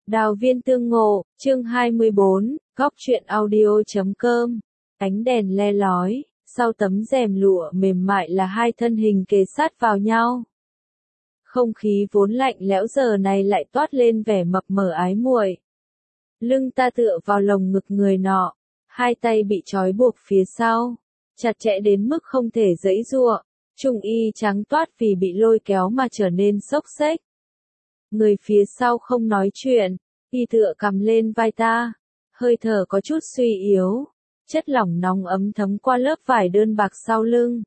Đào viên tương ngộ, chương 24, góc truyện audio.com. Ánh đèn le lói, sau tấm rèm lụa mềm mại là hai thân hình kề sát vào nhau. Không khí vốn lạnh lẽo giờ này lại toát lên vẻ mập mờ ái muội. Lưng ta tựa vào lồng ngực người nọ, hai tay bị trói buộc phía sau, chặt chẽ đến mức không thể giãy giụa. Trung y trắng toát vì bị lôi kéo mà trở nên xốc xếch. Người phía sau không nói chuyện, y tựa cầm lên vai ta, hơi thở có chút suy yếu, chất lỏng nóng ấm thấm qua lớp vải đơn bạc sau lưng.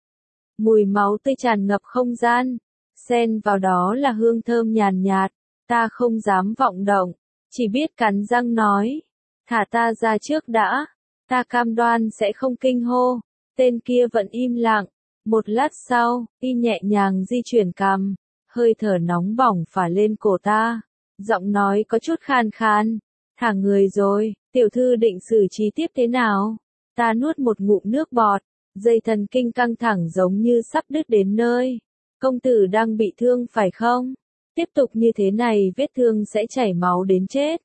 Mùi máu tươi tràn ngập không gian, xen vào đó là hương thơm nhàn nhạt, ta không dám vọng động, chỉ biết cắn răng nói, thả ta ra trước đã, ta cam đoan sẽ không kinh hô. Tên kia vẫn im lặng, một lát sau, y nhẹ nhàng di chuyển cằm. Hơi thở nóng bỏng phả lên cổ ta, giọng nói có chút khan khan, thả người rồi, tiểu thư định xử trí tiếp thế nào? Ta nuốt một ngụm nước bọt, dây thần kinh căng thẳng giống như sắp đứt đến nơi. Công tử đang bị thương phải không? Tiếp tục như thế này vết thương sẽ chảy máu đến chết.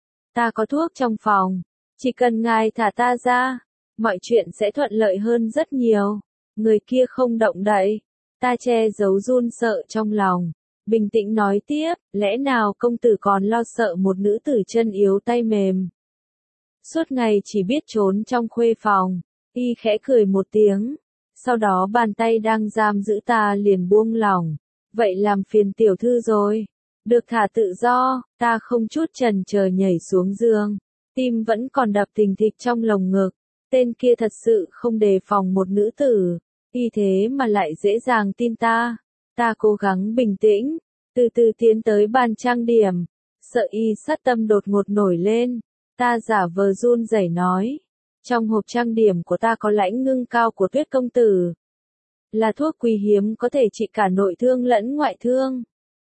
Ta có thuốc trong phòng, chỉ cần ngài thả ta ra, mọi chuyện sẽ thuận lợi hơn rất nhiều. Người kia không động đậy. Ta che giấu run sợ trong lòng, bình tĩnh nói tiếp, lẽ nào công tử còn lo sợ một nữ tử chân yếu tay mềm. Suốt ngày chỉ biết trốn trong khuê phòng, y khẽ cười một tiếng, sau đó bàn tay đang giam giữ ta liền buông lỏng, vậy làm phiền tiểu thư rồi, được thả tự do, ta không chút chần chờ nhảy xuống giường, tim vẫn còn đập thình thịch trong lồng ngực, tên kia thật sự không đề phòng một nữ tử. Y thế mà lại dễ dàng tin ta. Ta cố gắng bình tĩnh, từ từ tiến tới bàn trang điểm, sợ y sát tâm đột ngột nổi lên. Ta giả vờ run rẩy nói, trong hộp trang điểm của ta có lãnh ngưng cao của Tuyết công tử. Là thuốc quý hiếm có thể trị cả nội thương lẫn ngoại thương.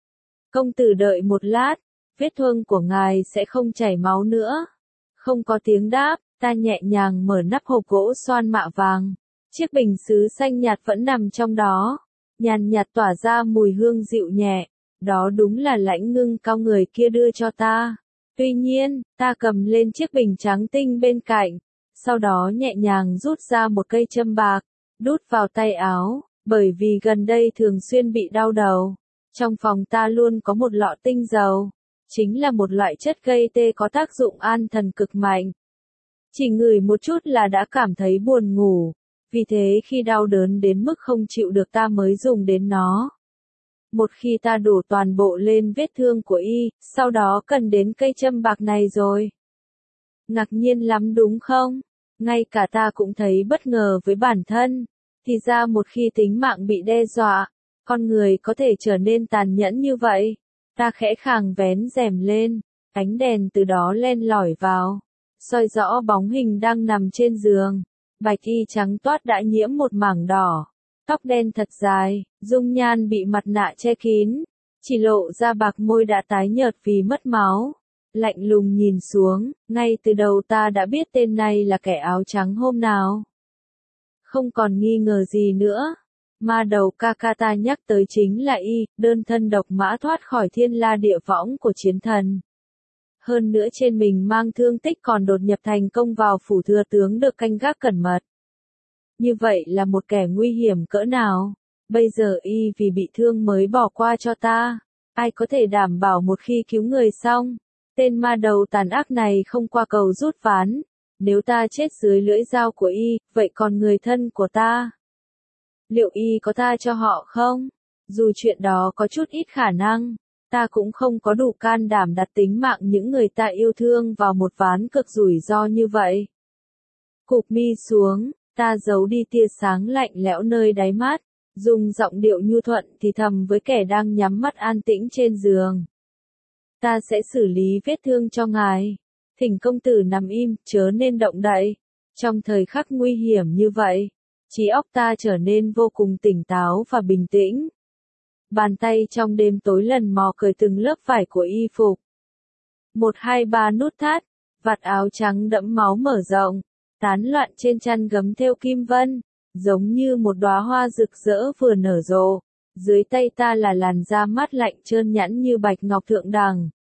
Công tử đợi một lát, vết thương của ngài sẽ không chảy máu nữa. Không có tiếng đáp, ta nhẹ nhàng mở nắp hộp gỗ xoan mạ vàng. Chiếc bình sứ xanh nhạt vẫn nằm trong đó, nhàn nhạt tỏa ra mùi hương dịu nhẹ, đó đúng là lãnh ngưng cao người kia đưa cho ta. Tuy nhiên, ta cầm lên chiếc bình trắng tinh bên cạnh, sau đó nhẹ nhàng rút ra một cây châm bạc, đút vào tay áo, bởi vì gần đây thường xuyên bị đau đầu. Trong phòng ta luôn có một lọ tinh dầu, chính là một loại chất gây tê có tác dụng an thần cực mạnh. Chỉ ngửi một chút là đã cảm thấy buồn ngủ. Vì thế khi đau đớn đến mức không chịu được ta mới dùng đến nó. Một khi ta đổ toàn bộ lên vết thương của y, sau đó cần đến cây châm bạc này rồi. Ngạc nhiên lắm đúng không? Ngay cả ta cũng thấy bất ngờ với bản thân. Thì ra một khi tính mạng bị đe dọa, con người có thể trở nên tàn nhẫn như vậy. Ta khẽ khàng vén rèm lên, ánh đèn từ đó len lỏi vào, soi rõ bóng hình đang nằm trên giường. Bạch y trắng toát đã nhiễm một mảng đỏ, tóc đen thật dài, dung nhan bị mặt nạ che kín, chỉ lộ ra bạc môi đã tái nhợt vì mất máu. Lạnh lùng nhìn xuống, ngay từ đầu ta đã biết tên này là kẻ áo trắng hôm nào. Không còn nghi ngờ gì nữa, ma đầu ca ca ta nhắc tới chính là y, đơn thân độc mã thoát khỏi thiên la địa võng của chiến thần. Hơn nữa trên mình mang thương tích còn đột nhập thành công vào phủ thừa tướng được canh gác cẩn mật. Như vậy là một kẻ nguy hiểm cỡ nào, bây giờ y vì bị thương mới bỏ qua cho ta, ai có thể đảm bảo một khi cứu người xong, tên ma đầu tàn ác này không qua cầu rút ván, nếu ta chết dưới lưỡi dao của y, vậy còn người thân của ta? Liệu y có tha cho họ không? Dù chuyện đó có chút ít khả năng. Ta cũng không có đủ can đảm đặt tính mạng những người ta yêu thương vào một ván cực rủi ro như vậy. Cụp mi xuống, ta giấu đi tia sáng lạnh lẽo nơi đáy mắt, dùng giọng điệu nhu thuận thì thầm với kẻ đang nhắm mắt an tĩnh trên giường. Ta sẽ xử lý vết thương cho ngài. Thỉnh công tử nằm im, chớ nên động đậy. Trong thời khắc nguy hiểm như vậy, trí óc ta trở nên vô cùng tỉnh táo và bình tĩnh. Bàn tay trong đêm tối lần mò cởi từng lớp vải của y phục. 1, 2, 3 nút thắt, vạt áo trắng đẫm máu mở rộng, tán loạn trên chăn gấm thêu kim vân, giống như một đóa hoa rực rỡ vừa nở rộ. Dưới tay ta là làn da mát lạnh trơn nhẵn như bạch ngọc thượng đẳng.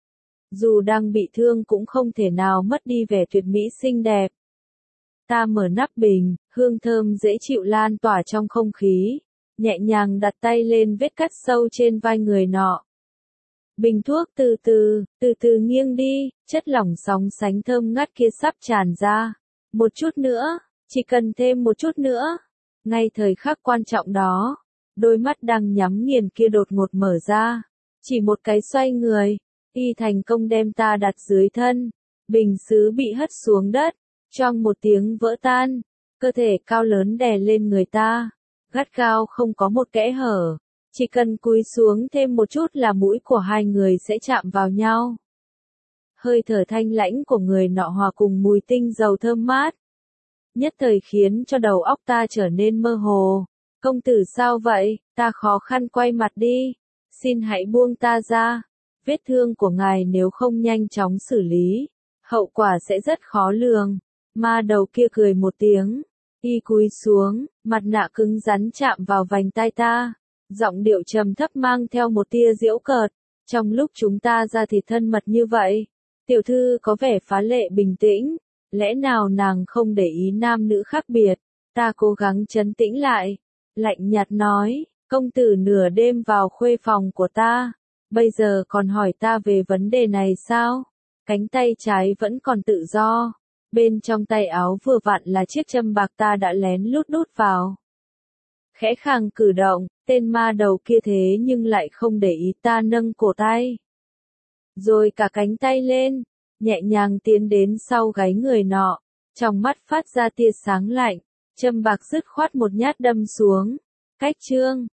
Dù đang bị thương cũng không thể nào mất đi vẻ tuyệt mỹ xinh đẹp. Ta mở nắp bình, hương thơm dễ chịu lan tỏa trong không khí, nhẹ nhàng đặt tay lên vết cắt sâu trên vai người nọ. Bình thuốc từ từ nghiêng đi, chất lỏng sóng sánh thơm ngát kia sắp tràn ra. Một chút nữa, chỉ cần thêm một chút nữa. Ngay thời khắc quan trọng đó, đôi mắt đang nhắm nghiền kia đột ngột mở ra. Chỉ một cái xoay người, y thành công đem ta đặt dưới thân. Bình sứ bị hất xuống đất, choang một tiếng vỡ tan. Cơ thể cao lớn đè lên người ta, gắt gao không có một kẽ hở. Chỉ cần cúi xuống thêm một chút là mũi của hai người sẽ chạm vào nhau. Hơi thở thanh lãnh của người nọ hòa cùng mùi tinh dầu thơm mát. Nhất thời khiến cho đầu óc ta trở nên mơ hồ. Công tử sao vậy? Ta khó khăn quay mặt đi. Xin hãy buông ta ra. Vết thương của ngài nếu không nhanh chóng xử lý, hậu quả sẽ rất khó lường. Ma đầu kia cười một tiếng. Y cúi xuống, mặt nạ cứng rắn chạm vào vành tai ta. Giọng điệu trầm thấp mang theo một tia giễu cợt. Trong lúc chúng ta ra thịt thân mật như vậy, tiểu thư có vẻ phá lệ bình tĩnh. Lẽ nào nàng không để ý nam nữ khác biệt? Ta cố gắng trấn tĩnh lại. Lạnh nhạt nói, công tử nửa đêm vào khuê phòng của ta. Bây giờ còn hỏi ta về vấn đề này sao? Cánh tay trái vẫn còn tự do. Bên trong tay áo vừa vặn là chiếc châm bạc ta đã lén lút đút vào. Khẽ khàng cử động, tên ma đầu kia thế nhưng lại không để ý ta nâng cổ tay. Rồi cả cánh tay lên, nhẹ nhàng tiến đến sau gáy người nọ, trong mắt phát ra tia sáng lạnh, châm bạc dứt khoát một nhát đâm xuống. Cách chương